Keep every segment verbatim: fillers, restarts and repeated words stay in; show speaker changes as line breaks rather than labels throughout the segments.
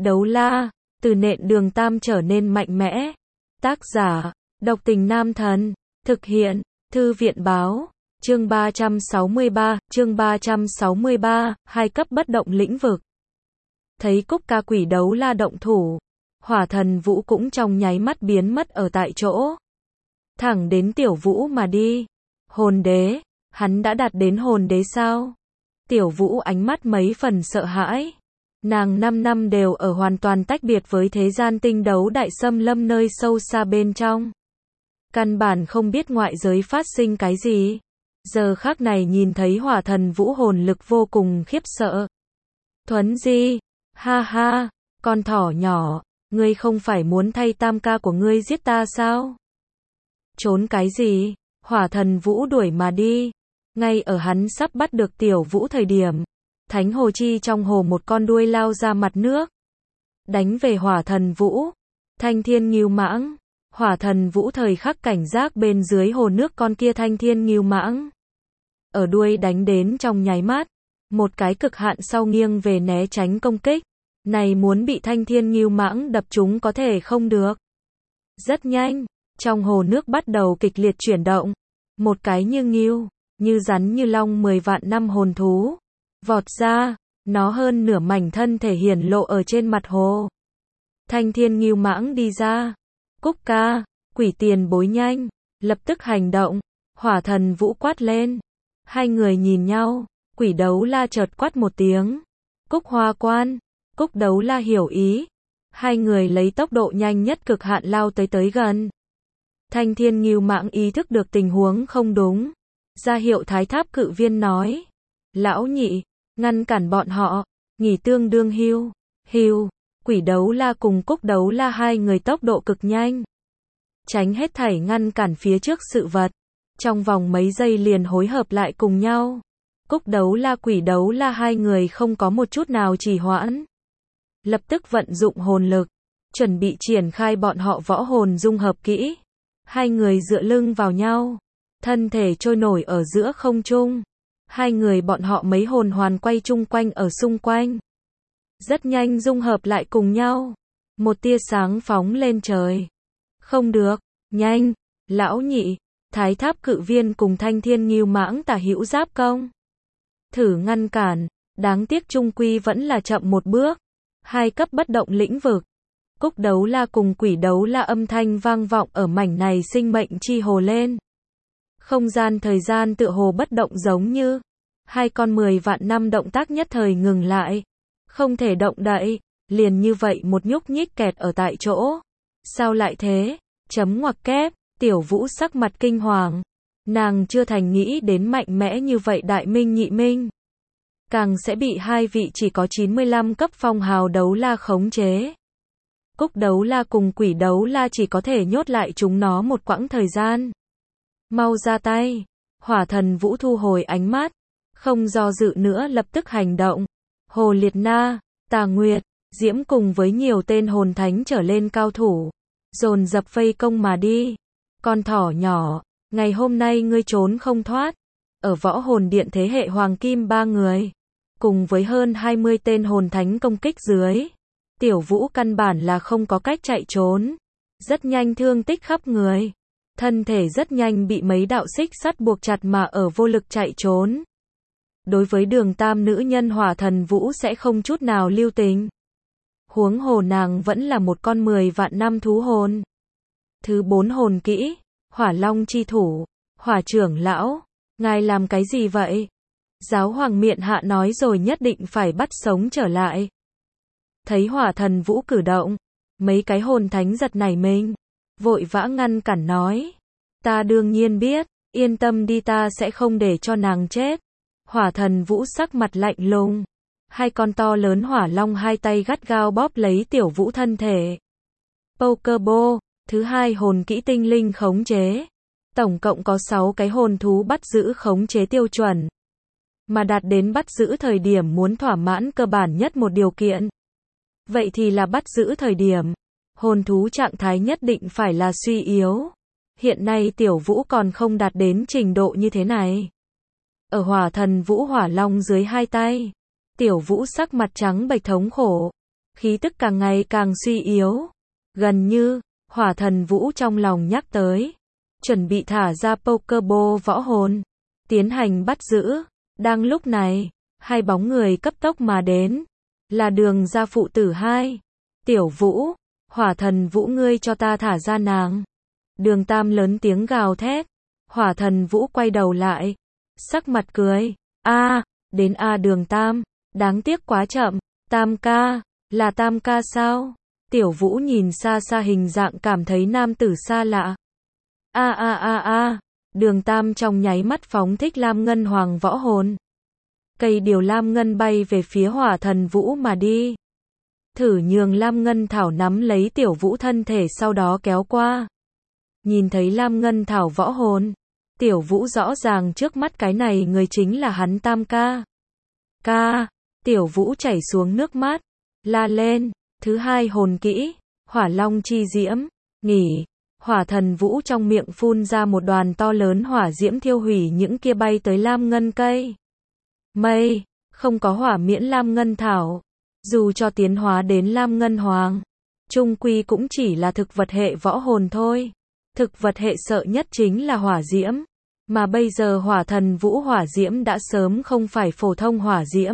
Đấu la, từ nện đường tam trở nên mạnh mẽ. Tác giả, độc tình nam thần. Thực hiện, thư viện báo. Chương ba trăm sáu mươi ba, chương ba trăm sáu mươi ba, hai cấp bất động lĩnh vực. Thấy Cúc Ca quỷ đấu la động thủ, Hỏa Thần Vũ cũng trong nháy mắt biến mất ở tại chỗ. Thẳng đến Tiểu Vũ mà đi. Hồn đế, hắn đã đạt đến hồn đế sao? Tiểu Vũ ánh mắt mấy phần sợ hãi. Nàng năm năm đều ở hoàn toàn tách biệt với thế gian tinh đấu đại xâm lâm nơi sâu xa bên trong. Căn bản không biết ngoại giới phát sinh cái gì. Giờ khắc này nhìn thấy Hỏa Thần Vũ hồn lực vô cùng khiếp sợ. Thuấn Di, ha ha, con thỏ nhỏ, ngươi không phải muốn thay tam ca của ngươi giết ta sao? Trốn cái gì? Hỏa Thần Vũ đuổi mà đi. Ngay ở hắn sắp bắt được Tiểu Vũ thời điểm, Thánh Hồ Chi trong hồ một con đuôi lao ra mặt nước, đánh về Hỏa Thần Vũ. Thanh Thiên Ngưu Mãng. Hỏa Thần Vũ thời khắc cảnh giác bên dưới hồ nước con kia Thanh Thiên Ngưu Mãng. Ở đuôi đánh đến trong nháy mắt, một cái cực hạn sau nghiêng về né tránh công kích. Này muốn bị Thanh Thiên Ngưu Mãng đập trúng có thể không được. Rất nhanh, trong hồ nước bắt đầu kịch liệt chuyển động. Một cái như ngưu, như rắn như long mười vạn năm hồn thú vọt ra, nó hơn nửa mảnh thân thể hiển lộ ở trên mặt hồ. Thanh Thiên Ngưu Mãng đi ra. Cúc Ca, quỷ tiền bối nhanh, lập tức hành động. Hỏa Thần Vũ quát lên. Hai người nhìn nhau, quỷ đấu la chợt quát một tiếng. Cúc Hoa Quan. Cúc đấu la hiểu ý. Hai người lấy tốc độ nhanh nhất cực hạn lao tới tới gần. Thanh Thiên Ngưu Mãng ý thức được tình huống không đúng. Ra hiệu Thái Tháp Cự Viên nói. Lão nhị, ngăn cản bọn họ, nghỉ tương đương hưu. Hưu, quỷ đấu la cùng Cúc đấu la hai người tốc độ cực nhanh. Tránh hết thảy ngăn cản phía trước sự vật. Trong vòng mấy giây liền hối hợp lại cùng nhau. Cúc đấu la quỷ đấu la hai người không có một chút nào trì hoãn. Lập tức vận dụng hồn lực, chuẩn bị triển khai bọn họ võ hồn dung hợp kỹ. Hai người dựa lưng vào nhau, thân thể trôi nổi ở giữa không trung. Hai người bọn họ mấy hồn hoàn quay chung quanh ở xung quanh. Rất nhanh dung hợp lại cùng nhau. Một tia sáng phóng lên trời. Không được, nhanh, lão nhị, Thái Tháp Cự Viên cùng Thanh Thiên Ngưu Mãng tả hữu giáp công. Thử ngăn cản, đáng tiếc chung quy vẫn là chậm một bước. Hai cấp bất động lĩnh vực. Cúc đấu la cùng quỷ đấu la âm thanh vang vọng ở mảnh này sinh mệnh chi hồ lên. Không gian thời gian tựa hồ bất động giống như. Hai con mười vạn năm động tác nhất thời ngừng lại. Không thể động đậy, liền như vậy một nhúc nhích kẹt ở tại chỗ. Sao lại thế? Chấm ngoặc kép, Tiểu Vũ sắc mặt kinh hoàng. Nàng chưa thành nghĩ đến mạnh mẽ như vậy đại minh nhị minh. Càng sẽ bị hai vị chỉ có chín mươi lăm cấp phong hào đấu la khống chế. Cúc đấu la cùng quỷ đấu la chỉ có thể nhốt lại chúng nó một quãng thời gian. Mau ra tay. Hỏa Thần Vũ thu hồi ánh mắt, không do dự nữa lập tức hành động. Hồ Liệt Na, Tà Nguyệt, Diễm cùng với nhiều tên hồn thánh trở lên cao thủ, dồn dập vây công mà đi. Con thỏ nhỏ, ngày hôm nay ngươi trốn không thoát. Ở võ hồn điện thế hệ hoàng kim ba người, cùng với hơn hai mươi tên hồn thánh công kích dưới, Tiểu Vũ căn bản là không có cách chạy trốn. Rất nhanh thương tích khắp người. Thân thể rất nhanh bị mấy đạo xích sắt buộc chặt mà ở vô lực chạy trốn. Đối với Đường Tam nữ nhân Hỏa Thần Vũ sẽ không chút nào lưu tình. Huống hồ nàng vẫn là một con mười vạn năm thú hồn. Thứ bốn hồn kỹ, Hỏa Long chi thủ. Hỏa trưởng lão, ngài làm cái gì vậy? Giáo hoàng miện hạ nói rồi nhất định phải bắt sống trở lại. Thấy Hỏa Thần Vũ cử động, mấy cái hồn thánh giật nảy mình, vội vã ngăn cản nói. Ta đương nhiên biết, yên tâm đi, ta sẽ không để cho nàng chết. Hỏa Thần Vũ sắc mặt lạnh lùng. Hai con to lớn hỏa long hai tay gắt gao bóp lấy Tiểu Vũ thân thể. Pokeball, thứ hai hồn kỹ tinh linh khống chế. Tổng cộng có sáu cái hồn thú bắt giữ khống chế tiêu chuẩn. Mà đạt đến bắt giữ thời điểm muốn thỏa mãn cơ bản nhất một điều kiện. Vậy thì là bắt giữ thời điểm. Hồn thú trạng thái nhất định phải là suy yếu. Hiện nay Tiểu Vũ còn không đạt đến trình độ như thế này. Ở Hỏa Thần Vũ hỏa long dưới hai tay, Tiểu Vũ sắc mặt trắng bệch thống khổ. khí tức càng ngày càng suy yếu. Gần như, Hỏa Thần Vũ trong lòng nhắc tới, chuẩn bị thả ra Pokéball võ hồn, tiến hành bắt giữ. Đang lúc này, hai bóng người cấp tốc mà đến, là Đường gia phụ tử hai. Tiểu Vũ, Hỏa Thần Vũ ngươi cho ta thả ra nàng. Đường Tam lớn tiếng gào thét. Hỏa Thần Vũ quay đầu lại, sắc mặt cười. A, đến A Đường Tam, đáng tiếc quá chậm. Tam ca, là Tam ca sao? Tiểu Vũ nhìn xa xa hình dạng cảm thấy nam tử xa lạ. A a a a, Đường Tam trong nháy mắt phóng thích Lam Ngân Hoàng võ hồn. Cây điều Lam Ngân bay về phía Hỏa Thần Vũ mà đi. Thử nhường Lam Ngân Thảo nắm lấy Tiểu Vũ thân thể sau đó kéo qua. Nhìn thấy Lam Ngân Thảo võ hồn, Tiểu Vũ rõ ràng trước mắt cái này người chính là hắn Tam ca. Ca, Tiểu Vũ chảy xuống nước mắt, la lên. Thứ hai hồn kỹ, Hỏa Long chi diễm, nghỉ. Hỏa Thần Vũ trong miệng phun ra một đoàn to lớn hỏa diễm thiêu hủy những kia bay tới Lam Ngân cây. Mây, không có hỏa miễn Lam Ngân Thảo. Dù cho tiến hóa đến Lam Ngân Hoàng, chung quy cũng chỉ là thực vật hệ võ hồn thôi. Thực vật hệ sợ nhất chính là hỏa diễm. Mà bây giờ Hỏa Thần Vũ hỏa diễm đã sớm không phải phổ thông hỏa diễm.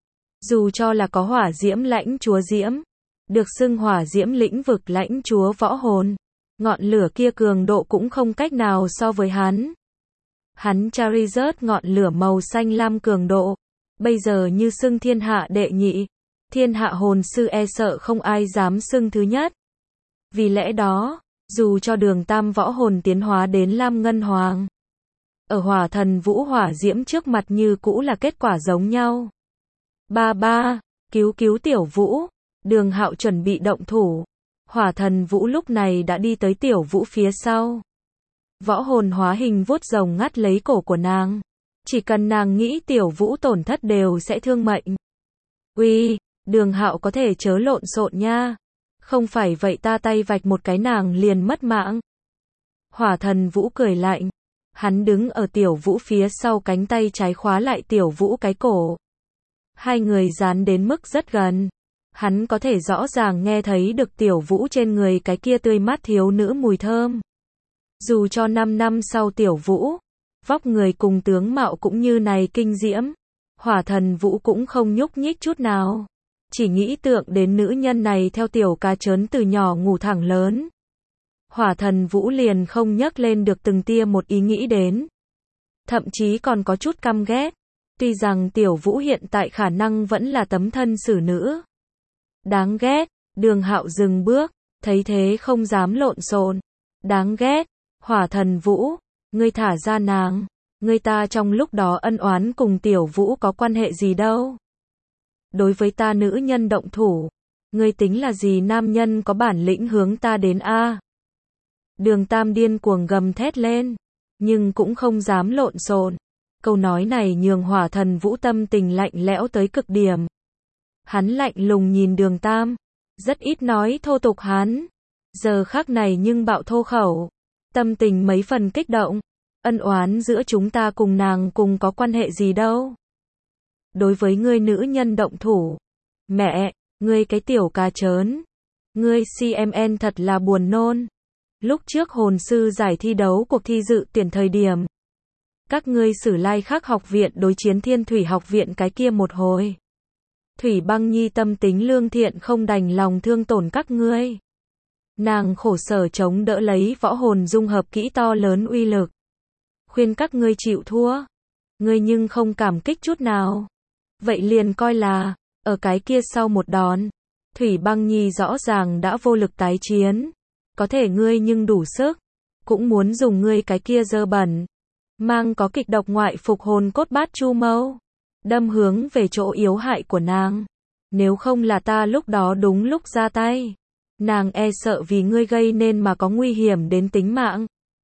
Dù cho là có hỏa diễm lãnh chúa diễm, được xưng hỏa diễm lĩnh vực lãnh chúa võ hồn, ngọn lửa kia cường độ cũng không cách nào so với hắn. Hắn Charizard ngọn lửa màu xanh lam cường độ, bây giờ như xưng thiên hạ đệ nhị, thiên hạ hồn sư e sợ không ai dám xưng thứ nhất. Vì lẽ đó, dù cho Đường Tam võ hồn tiến hóa đến Lam Ngân Hoàng, ở Hỏa Thần Vũ hỏa diễm trước mặt như cũ là kết quả giống nhau. Ba ba, cứu cứu Tiểu Vũ. Đường Hạo chuẩn bị động thủ. Hỏa Thần Vũ lúc này đã đi tới Tiểu Vũ phía sau. Võ hồn hóa hình vuốt rồng ngắt lấy cổ của nàng. Chỉ cần nàng nghĩ Tiểu Vũ tổn thất đều sẽ thương mệnh. Uy, Đường Hạo có thể chớ lộn xộn nha. Không phải vậy ta tay vạch một cái nàng liền mất mạng. Hỏa Thần Vũ cười lạnh. Hắn đứng ở Tiểu Vũ phía sau, cánh tay trái khóa lại Tiểu Vũ cái cổ. Hai người dán đến mức rất gần. Hắn có thể rõ ràng nghe thấy được Tiểu Vũ trên người cái kia tươi mát thiếu nữ mùi thơm. Dù cho năm năm sau Tiểu Vũ, vóc người cùng tướng mạo cũng như này kinh diễm, Hỏa Thần Vũ cũng không nhúc nhích chút nào. Chỉ nghĩ tượng đến nữ nhân này theo tiểu ca trớn từ nhỏ ngủ thẳng lớn. Hỏa Thần Vũ liền không nhấc lên được từng tia một ý nghĩ đến. Thậm chí còn có chút căm ghét. Tuy rằng Tiểu Vũ hiện tại khả năng vẫn là tấm thân xử nữ. Đáng ghét, Đường Hạo dừng bước, thấy thế không dám lộn xộn. Đáng ghét, Hỏa Thần Vũ, ngươi thả ra nàng, ngươi ta trong lúc đó ân oán cùng Tiểu Vũ có quan hệ gì đâu. Đối với ta nữ nhân động thủ, ngươi tính là gì, nam nhân có bản lĩnh hướng ta đến a. Đường Tam điên cuồng gầm thét lên, nhưng cũng không dám lộn xộn. Câu nói này nhường Hỏa Thần Vũ tâm tình lạnh lẽo tới cực điểm. Hắn lạnh lùng nhìn Đường Tam, rất ít nói thô tục hắn. Giờ khắc này nhưng bạo thô khẩu, tâm tình mấy phần kích động. Ân oán giữa chúng ta cùng nàng cùng có quan hệ gì đâu. Đối với ngươi nữ nhân động thủ, mẹ, ngươi cái tiểu cá trớn, ngươi xê em en thật là buồn nôn. Lúc trước hồn sư giải thi đấu cuộc thi dự tuyển thời điểm, các ngươi Sử Lai Khắc học viện đối chiến Thiên Thủy học viện cái kia một hồi. Thủy Băng Nhi tâm tính lương thiện không đành lòng thương tổn các ngươi. Nàng khổ sở chống đỡ lấy võ hồn dung hợp kỹ to lớn uy lực. Khuyên các ngươi chịu thua. Ngươi nhưng không cảm kích chút nào. Vậy liền coi là, ở cái kia sau một đòn, Thủy Băng Nhi rõ ràng đã vô lực tái chiến. Có thể ngươi nhưng đủ sức. Cũng muốn dùng ngươi cái kia dơ bẩn. Mang có kịch độc ngoại phục hồn cốt bát chu mâu. Đâm hướng về chỗ yếu hại của nàng. Nếu không là ta lúc đó đúng lúc ra tay, nàng e sợ vì ngươi gây nên mà có nguy hiểm đến tính mạng.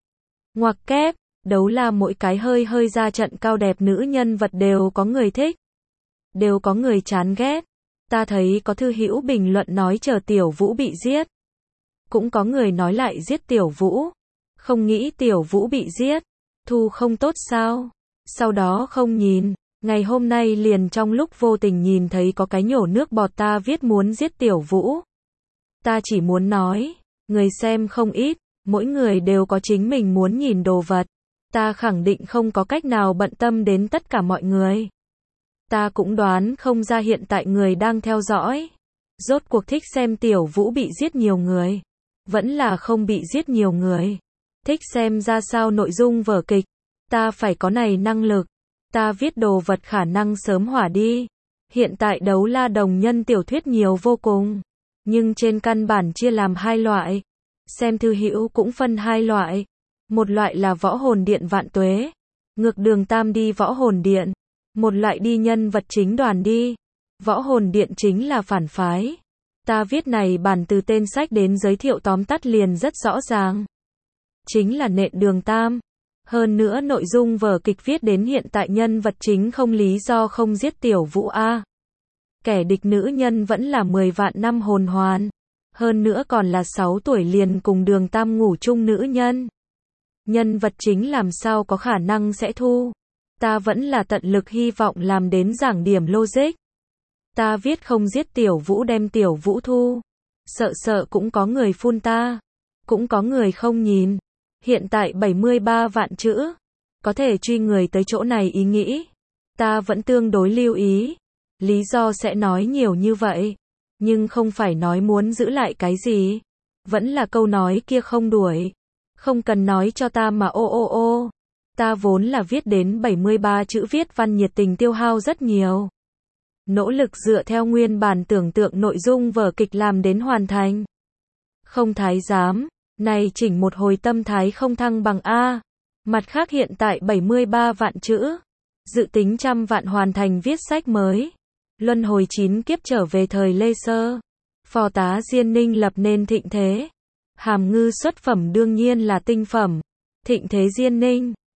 Ngoặc kép, đấu la mỗi cái hơi hơi ra trận cao đẹp nữ nhân vật đều có người thích, đều có người chán ghét. Ta thấy có thư hữu bình luận nói chờ Tiểu Vũ bị giết. Cũng có người nói lại giết Tiểu Vũ. Không nghĩ Tiểu Vũ bị giết, thu không tốt sao? Sau đó không nhìn, Ngày hôm nay liền trong lúc vô tình nhìn thấy có cái nhổ nước bọt ta viết muốn giết Tiểu Vũ. Ta chỉ muốn nói, người xem không ít, mỗi người đều có chính mình muốn nhìn đồ vật. Ta khẳng định không có cách nào bận tâm đến tất cả mọi người. Ta cũng đoán không ra hiện tại người đang theo dõi. Rốt cuộc thích xem Tiểu Vũ bị giết nhiều người. Vẫn là không bị giết nhiều người. Thích xem ra sao nội dung vở kịch. Ta phải có này năng lực. Ta viết đồ vật khả năng sớm hỏa đi. Hiện tại đấu la đồng nhân tiểu thuyết nhiều vô cùng. Nhưng trên căn bản chia làm hai loại. Xem thư hữu cũng phân hai loại. Một loại là võ hồn điện vạn tuế. Ngược đường tam đi võ hồn điện. Một loại đi nhân vật chính đoàn đi. Võ hồn điện chính là phản phái. Ta viết này bản từ tên sách đến giới thiệu tóm tắt liền rất rõ ràng. Chính là nện đường tam. Hơn nữa nội dung vở kịch viết đến hiện tại nhân vật chính không lý do không giết Tiểu Vũ a. Kẻ địch nữ nhân vẫn là mười vạn năm hồn hoàn. Hơn nữa còn là sáu tuổi liền cùng đường tam ngủ chung nữ nhân. Nhân vật chính làm sao có khả năng sẽ thu. Ta vẫn là tận lực hy vọng làm đến giảng điểm logic. Ta viết không giết Tiểu Vũ đem Tiểu Vũ thu. Sợ sợ cũng có người phun ta. Cũng có người không nhìn. Hiện tại bảy mươi ba vạn chữ. Có thể truy người tới chỗ này ý nghĩ. Ta vẫn tương đối lưu ý. Lý do sẽ nói nhiều như vậy. Nhưng không phải nói muốn giữ lại cái gì. Vẫn là câu nói kia không đuổi. Không cần nói cho ta mà ô ô ô. Ta vốn là viết đến bảy mươi ba chữ viết văn nhiệt tình tiêu hao rất nhiều. Nỗ lực dựa theo nguyên bản tưởng tượng nội dung vở kịch làm đến hoàn thành. Không thái giám. Này chỉnh một hồi tâm thái không thăng bằng A. Mặt khác hiện tại bảy mươi ba vạn chữ. Dự tính trăm vạn hoàn thành viết sách mới. Luân hồi chín kiếp trở về thời Lê Sơ. Phò tá Diên Ninh lập nên thịnh thế. Hàm ngư xuất phẩm đương nhiên là tinh phẩm. Thịnh thế Diên Ninh.